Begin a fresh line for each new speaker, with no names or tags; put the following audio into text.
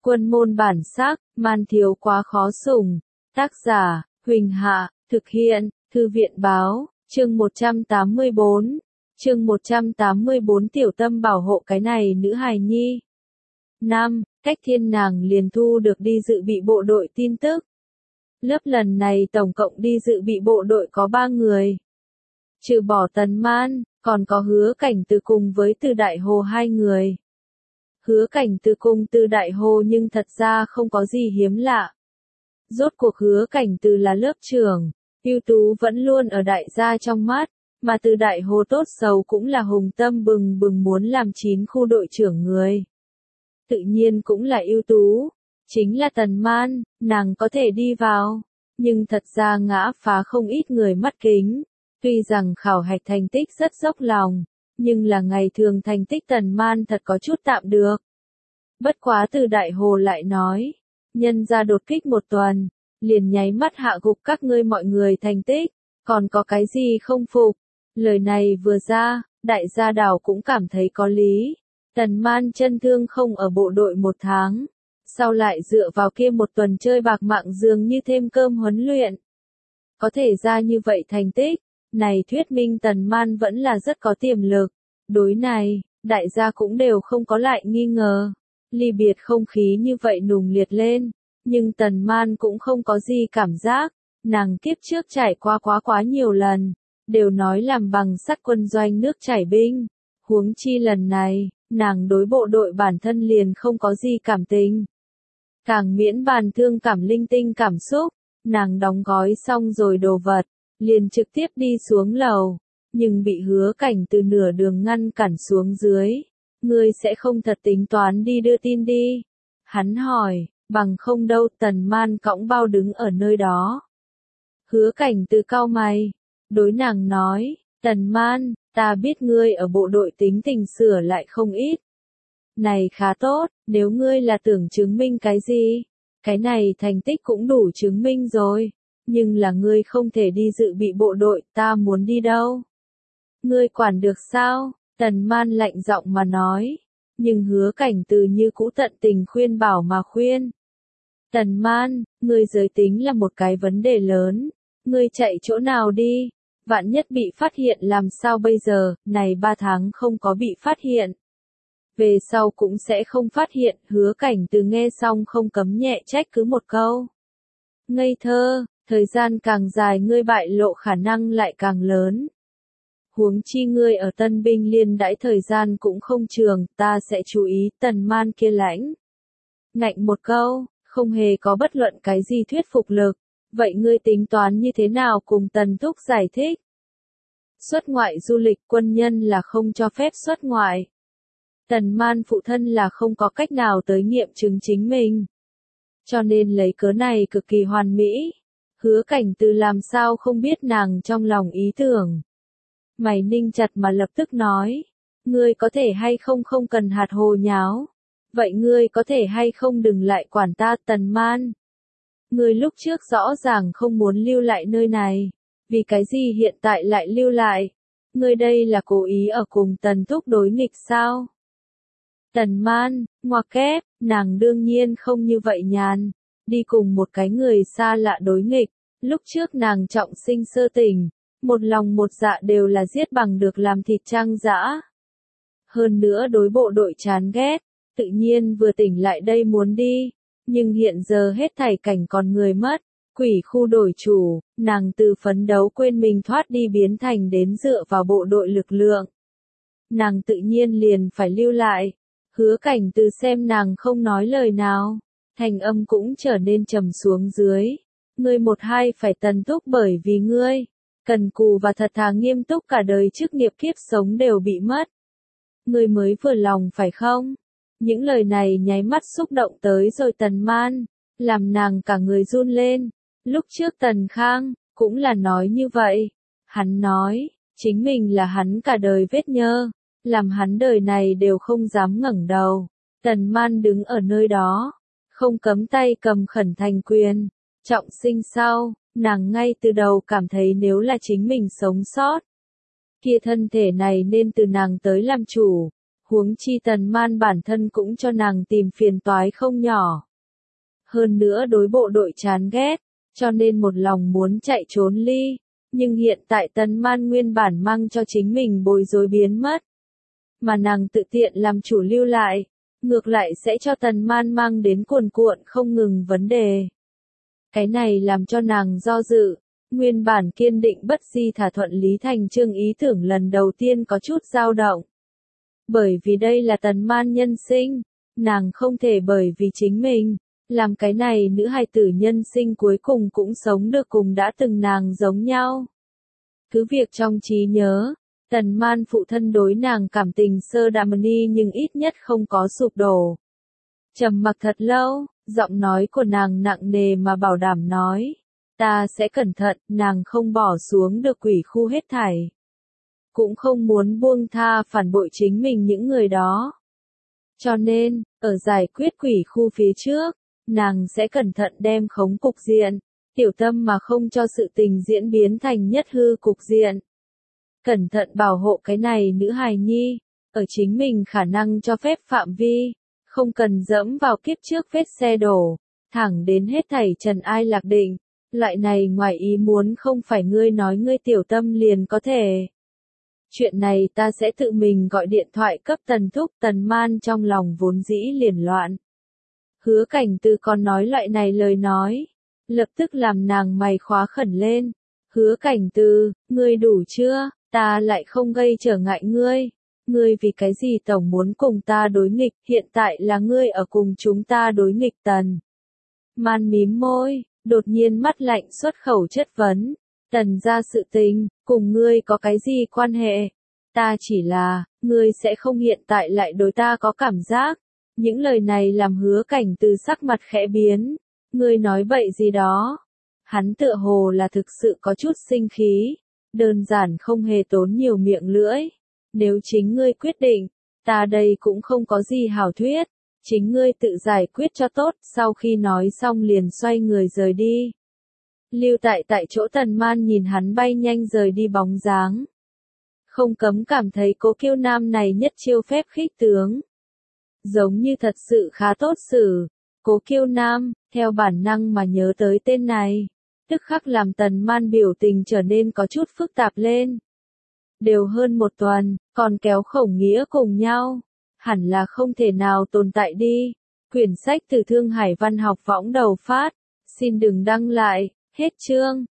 Quân môn bản sắc, man thiếu quá khó sủng. Tác giả, Huỳnh Hạ, thực hiện, Thư viện báo, chương 184. Chương 184 tiểu tâm bảo hộ cái này nữ hài nhi. Cách thiên nàng liền thu được đi dự bị bộ đội tin tức. Lớp lần này tổng cộng đi dự bị bộ đội có 3 người. Trừ bỏ Tần Man, còn có Hứa Cảnh Từ cùng với Từ Đại Hồ 2 người. Hứa Cảnh Từ cùng Từ Đại Hồ nhưng thật ra không có gì hiếm lạ. Rốt cuộc Hứa Cảnh Từ là lớp trưởng, ưu tú vẫn luôn ở đại gia trong mắt, mà Từ Đại Hồ tốt xấu cũng là hùng tâm bừng bừng muốn làm 9 khu đội trưởng người. Tự nhiên cũng là ưu tú, chính là Tần Man, nàng có thể đi vào, nhưng thật ra ngã phá không ít người mắt kính. Tuy rằng khảo hạch thành tích rất dốc lòng, nhưng là ngày thường thành tích Tần Man thật có chút tạm được. Bất quá Từ Đại Hồ lại nói, nhân ra đột kích một tuần, liền nháy mắt hạ gục các ngươi mọi người thành tích, còn có cái gì không phục. Lời này vừa ra, đại gia đảo cũng cảm thấy có lý. Tần Man chân thương không ở bộ đội 1 tháng, sau lại dựa vào kia một tuần chơi bạc mạng dường như thêm cơm huấn luyện. Có thể ra như vậy thành tích, này thuyết minh Tần Man vẫn là rất có tiềm lực. Đối này, đại gia cũng đều không có lại nghi ngờ. Ly biệt không khí như vậy nùng liệt lên, nhưng Tần Man cũng không có gì cảm giác. Nàng kiếp trước trải qua quá nhiều lần, đều nói làm bằng sắt quân doanh nước chảy binh. Huống chi lần này, nàng đối bộ đội bản thân liền không có gì cảm tình. Càng miễn bàn thương cảm linh tinh cảm xúc, nàng đóng gói xong rồi đồ vật, liền trực tiếp đi xuống lầu, nhưng bị Hứa Cảnh Từ nửa đường ngăn cản xuống dưới. Ngươi sẽ không thật tính toán đi đưa tin đi? Hắn hỏi, bằng không đâu. Tần Man cõng bao đứng ở nơi đó. Hứa Cảnh Từ cau mày, đối nàng nói, Tần Man, ta biết ngươi ở bộ đội tính tình sửa lại không ít. Này khá tốt, nếu ngươi là tưởng chứng minh cái gì, cái này thành tích cũng đủ chứng minh rồi. Nhưng là ngươi không thể đi dự bị bộ đội, ta muốn đi đâu? Ngươi quản được sao? Tần Man lạnh giọng mà nói. Nhưng Hứa Cảnh Từ như cũ tận tình khuyên bảo mà khuyên. Tần Man, ngươi giới tính là một cái vấn đề lớn. Ngươi chạy chỗ nào đi? Vạn nhất bị phát hiện làm sao bây giờ? Này 3 tháng không có bị phát hiện, về sau cũng sẽ không phát hiện. Hứa Cảnh Từ nghe xong không cấm nhẹ trách cứ một câu. Ngây thơ, thời gian càng dài ngươi bại lộ khả năng lại càng lớn. Huống chi ngươi ở tân binh liên đãi thời gian cũng không trường, ta sẽ chú ý. Tần Man kia lãnh ngạnh một câu, không hề có bất luận cái gì thuyết phục lực. Vậy ngươi tính toán như thế nào cùng Tần Thúc giải thích? Xuất ngoại du lịch quân nhân là không cho phép xuất ngoại. Tần Man phụ thân là không có cách nào tới nghiệm chứng chính mình. Cho nên lấy cớ này cực kỳ hoàn mỹ. Hứa Cảnh Từ làm sao không biết nàng trong lòng ý tưởng. Mày ninh chặt mà lập tức nói. Ngươi có thể hay không không cần hạt hồ nháo. Vậy ngươi có thể hay không đừng lại quản ta. Tần Man, ngươi lúc trước rõ ràng không muốn lưu lại nơi này. Vì cái gì hiện tại lại lưu lại? Ngươi đây là cố ý ở cùng Tần Thúc đối nghịch sao? Tần Man, ngoặc kép, nàng đương nhiên không như vậy nhàn. Đi cùng một cái người xa lạ đối nghịch. Lúc trước nàng trọng sinh sơ tỉnh, một lòng một dạ đều là giết bằng được làm thịt trang dã. Hơn nữa đối bộ đội chán ghét, tự nhiên vừa tỉnh lại đây muốn đi. Nhưng hiện giờ hết thảy cảnh còn người mất, quỷ khu đổi chủ, nàng từ phấn đấu quên mình thoát đi biến thành đến dựa vào bộ đội lực lượng. Nàng tự nhiên liền phải lưu lại. Hứa Cảnh Từ xem nàng không nói lời nào, thành âm cũng trở nên trầm xuống dưới. Ngươi một hai phải Tần Thúc bởi vì ngươi cần cù và thật thà nghiêm túc cả đời chức nghiệp kiếp sống đều bị mất. Ngươi mới vừa lòng phải không? Những lời này nháy mắt xúc động tới rồi Tần Man, làm nàng cả người run lên. Lúc trước Tần Khang cũng là nói như vậy. Hắn nói, chính mình là hắn cả đời vết nhơ, làm hắn đời này đều không dám ngẩng đầu. Tần Man đứng ở nơi đó, không cấm tay cầm khẩn thành quyền. Trọng sinh sau, nàng ngay từ đầu cảm thấy nếu là chính mình sống sót, kia thân thể này nên từ nàng tới làm chủ. Huống chi Tần Man bản thân cũng cho nàng tìm phiền toái không nhỏ. Hơn nữa đối bộ đội chán ghét, cho nên một lòng muốn chạy trốn ly. Nhưng hiện tại Tần Man nguyên bản mang cho chính mình bối rối biến mất. Mà nàng tự tiện làm chủ lưu lại, ngược lại sẽ cho Tần Man mang đến cuồn cuộn không ngừng vấn đề. Cái này làm cho nàng do dự, nguyên bản kiên định bất di thả thuận lý thành chương ý tưởng lần đầu tiên có chút dao động. Bởi vì đây là Tần Man nhân sinh, nàng không thể bởi vì chính mình, làm cái này nữ hài tử nhân sinh cuối cùng cũng sống được cùng đã từng nàng giống nhau. Cứ việc trong trí nhớ, Tần Man phụ thân đối nàng cảm tình sơ đạm ni nhưng ít nhất không có sụp đổ. Trầm mặc thật lâu, giọng nói của nàng nặng nề mà bảo đảm nói, ta sẽ cẩn thận, nàng không bỏ xuống được quỷ khu hết thảy. Cũng không muốn buông tha phản bội chính mình những người đó. Cho nên, ở giải quyết quỷ khu phía trước, nàng sẽ cẩn thận đem khống cục diện, tiểu tâm mà không cho sự tình diễn biến thành nhất hư cục diện. Cẩn thận bảo hộ cái này nữ hài nhi, ở chính mình khả năng cho phép phạm vi, không cần dẫm vào kiếp trước vết xe đổ, thẳng đến hết thảy trần ai lạc định, loại này ngoài ý muốn không phải ngươi nói ngươi tiểu tâm liền có thể. Chuyện này ta sẽ tự mình gọi điện thoại cấp Tần thúc. Tần Man trong lòng vốn dĩ liền loạn. Hứa Cảnh Từ còn nói loại này lời nói, lập tức làm nàng mày khóa khẩn lên. Hứa Cảnh Từ, ngươi đủ chưa, ta lại không gây trở ngại ngươi. Ngươi vì cái gì tổng muốn cùng ta đối nghịch, hiện tại là ngươi ở cùng chúng ta đối nghịch. Tần Man mím môi, đột nhiên mắt lạnh xuất khẩu chất vấn. Tần gia sự tình, cùng ngươi có cái gì quan hệ? Ta chỉ là, ngươi sẽ không hiện tại lại đối ta có cảm giác. Những lời này làm Hứa Cảnh Từ sắc mặt khẽ biến. Ngươi nói bậy gì đó? Hắn tựa hồ là thực sự có chút sinh khí. Đơn giản không hề tốn nhiều miệng lưỡi. Nếu chính ngươi quyết định, ta đây cũng không có gì hảo thuyết. Chính ngươi tự giải quyết cho tốt. Sau khi nói xong liền xoay người rời đi. Lưu tại chỗ Tần Man nhìn hắn bay nhanh rời đi bóng dáng. Không cấm cảm thấy Cố Kiêu Nam này nhất chiêu phép khích tướng. Giống như thật sự khá tốt xử. Cố Kiêu Nam, theo bản năng mà nhớ tới tên này. Tức khắc làm Tần Man biểu tình trở nên có chút phức tạp lên. Đều hơn một tuần, còn kéo Khổng Nghĩa cùng nhau. Hẳn là không thể nào tồn tại đi. Quyển sách từ Thương Hải Văn học võng đầu phát. Xin đừng đăng lại. Hết chương.